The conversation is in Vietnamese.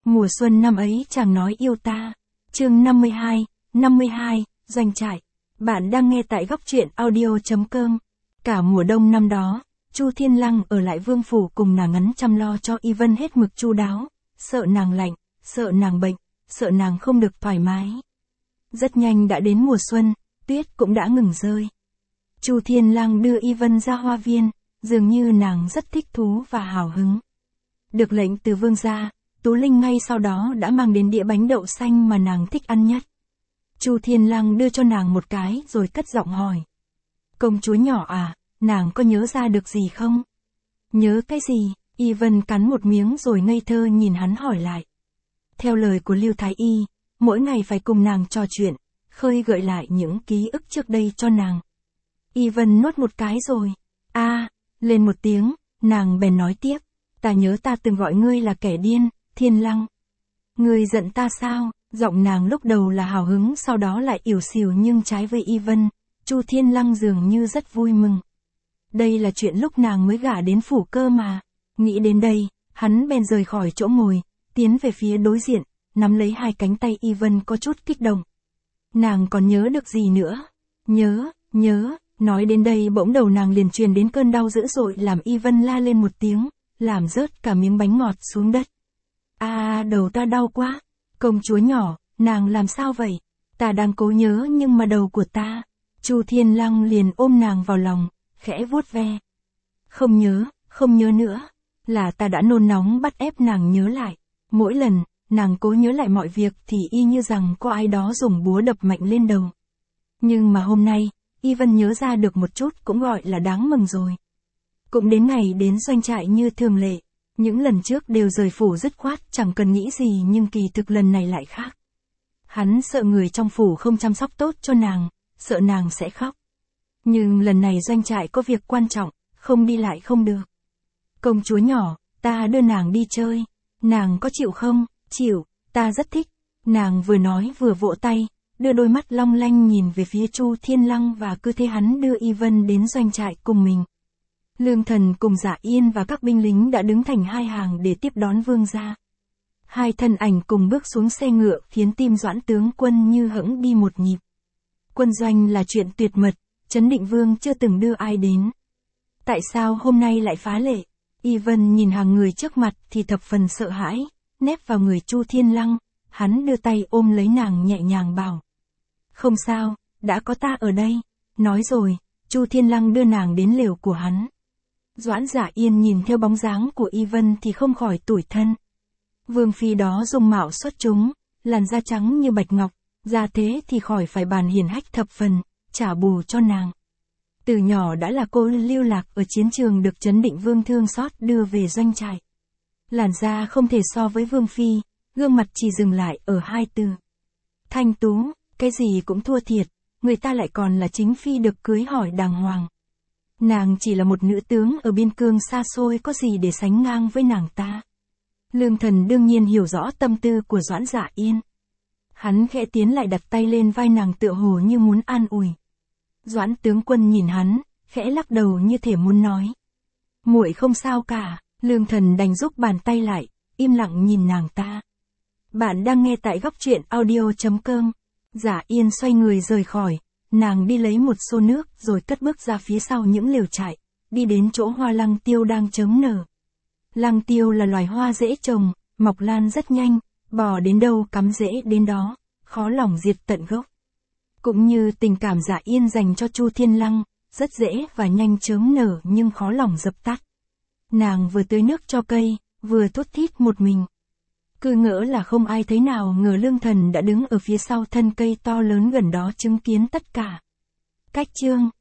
Mùa xuân năm ấy chàng nói yêu ta. Chương 52, doanh trại. Bạn đang nghe tại góc truyện audio.com. Cả mùa đông năm đó, Chu Thiên Lăng ở lại vương phủ cùng nàng ngắn chăm lo cho Y Vân hết mực chu đáo, sợ nàng lạnh, sợ nàng bệnh, sợ nàng không được thoải mái. Rất nhanh đã đến mùa xuân, tuyết cũng đã ngừng rơi. Chu Thiên Lăng đưa Y Vân ra hoa viên, dường như nàng rất thích thú và hào hứng. Được lệnh từ vương gia, Tú Linh ngay sau đó đã mang đến đĩa bánh đậu xanh mà nàng thích ăn nhất. Chu Thiên Lăng đưa cho nàng một cái rồi cất giọng hỏi. Công chúa nhỏ à, nàng có nhớ ra được gì không? Nhớ cái gì? Y Vân cắn một miếng rồi ngây thơ nhìn hắn hỏi lại. Theo lời của Lưu Thái Y, mỗi ngày phải cùng nàng trò chuyện, khơi gợi lại những ký ức trước đây cho nàng. Y Vân nuốt một cái rồi. Lên một tiếng, nàng bèn nói tiếp. Ta nhớ ta từng gọi ngươi là kẻ điên, Thiên Lăng. Ngươi giận ta sao? Giọng nàng lúc đầu là hào hứng sau đó lại ỉu xìu nhưng trái với Y Vân, Chu Thiên Lăng dường như rất vui mừng. Đây là chuyện lúc nàng mới gả đến phủ cơ mà. Nghĩ đến đây, hắn bèn rời khỏi chỗ ngồi, tiến về phía đối diện, nắm lấy hai cánh tay Y Vân có chút kích động. Nàng còn nhớ được gì nữa? Nhớ, nói đến đây bỗng đầu nàng liền truyền đến cơn đau dữ dội làm Y Vân la lên một tiếng, làm rớt cả miếng bánh ngọt xuống đất. Đầu ta đau quá. Công chúa nhỏ, nàng làm sao vậy? Ta đang cố nhớ nhưng mà đầu của ta. Chu Thiên Lăng liền ôm nàng vào lòng, khẽ vuốt ve. Không nhớ nữa. Là ta đã nôn nóng bắt ép nàng nhớ lại. Mỗi lần, nàng cố nhớ lại mọi việc thì y như rằng có ai đó dùng búa đập mạnh lên đầu. Nhưng mà hôm nay, Y Vân nhớ ra được một chút cũng gọi là đáng mừng rồi. Cũng đến ngày đến doanh trại như thường lệ. Những lần trước đều rời phủ dứt khoát chẳng cần nghĩ gì nhưng kỳ thực lần này lại khác. Hắn sợ người trong phủ không chăm sóc tốt cho nàng, sợ nàng sẽ khóc. Nhưng lần này doanh trại có việc quan trọng, không đi lại không được. Công chúa nhỏ, ta đưa nàng đi chơi. Nàng có chịu không? Chịu, ta rất thích. Nàng vừa nói vừa vỗ tay, đưa đôi mắt long lanh nhìn về phía Chu Thiên Lăng và cứ thế hắn đưa Y Vân đến doanh trại cùng mình. Lương Thần cùng Dạ Yên và các binh lính đã đứng thành hai hàng để tiếp đón vương gia. Hai thân ảnh cùng bước xuống xe ngựa khiến tim Doãn tướng quân như hững đi một nhịp. Quân doanh là chuyện tuyệt mật, Trấn Định Vương chưa từng đưa ai đến. Tại sao hôm nay lại phá lệ? Y Vân nhìn hàng người trước mặt thì thập phần sợ hãi, nép vào người Chu Thiên Lăng, hắn đưa tay ôm lấy nàng nhẹ nhàng bảo. Không sao, đã có ta ở đây. Nói rồi, Chu Thiên Lăng đưa nàng đến lều của hắn. Doãn Dạ Yên nhìn theo bóng dáng của Y Vân thì không khỏi tủi thân. Vương phi đó dung mạo xuất chúng, làn da trắng như bạch ngọc, da thế thì khỏi phải bàn hiển hách thập phần, trả bù cho nàng. Từ nhỏ đã là cô lưu lạc ở chiến trường được Trấn Định Vương thương xót đưa về doanh trại. Làn da không thể so với Vương phi, gương mặt chỉ dừng lại ở hai từ. Thanh tú, cái gì cũng thua thiệt, người ta lại còn là chính phi được cưới hỏi đàng hoàng. Nàng chỉ là một nữ tướng ở biên cương xa xôi có gì để sánh ngang với nàng ta. Lương Thần đương nhiên hiểu rõ tâm tư của Doãn Dạ Yên. Hắn khẽ tiến lại đặt tay lên vai nàng tựa hồ như muốn an ủi. Doãn tướng quân nhìn hắn, khẽ lắc đầu như thể muốn nói. Muội không sao cả, Lương Thần đành rút bàn tay lại, im lặng nhìn nàng ta. Bạn đang nghe tại góc truyện audio.com. Dạ Yên xoay người rời khỏi. Nàng đi lấy một xô nước rồi cất bước ra phía sau những lều trại, đi đến chỗ hoa lăng tiêu đang chớm nở. Lăng tiêu là loài hoa dễ trồng, mọc lan rất nhanh, bò đến đâu cắm rễ đến đó, khó lòng diệt tận gốc. Cũng như tình cảm Dạ Yên dành cho Chu Thiên Lăng, rất dễ và nhanh chớm nở nhưng khó lòng dập tắt. Nàng vừa tưới nước cho cây, vừa thút thít một mình. Cứ ngỡ là không ai thấy nào ngờ Lương Thần đã đứng ở phía sau thân cây to lớn gần đó chứng kiến tất cả. Cách chương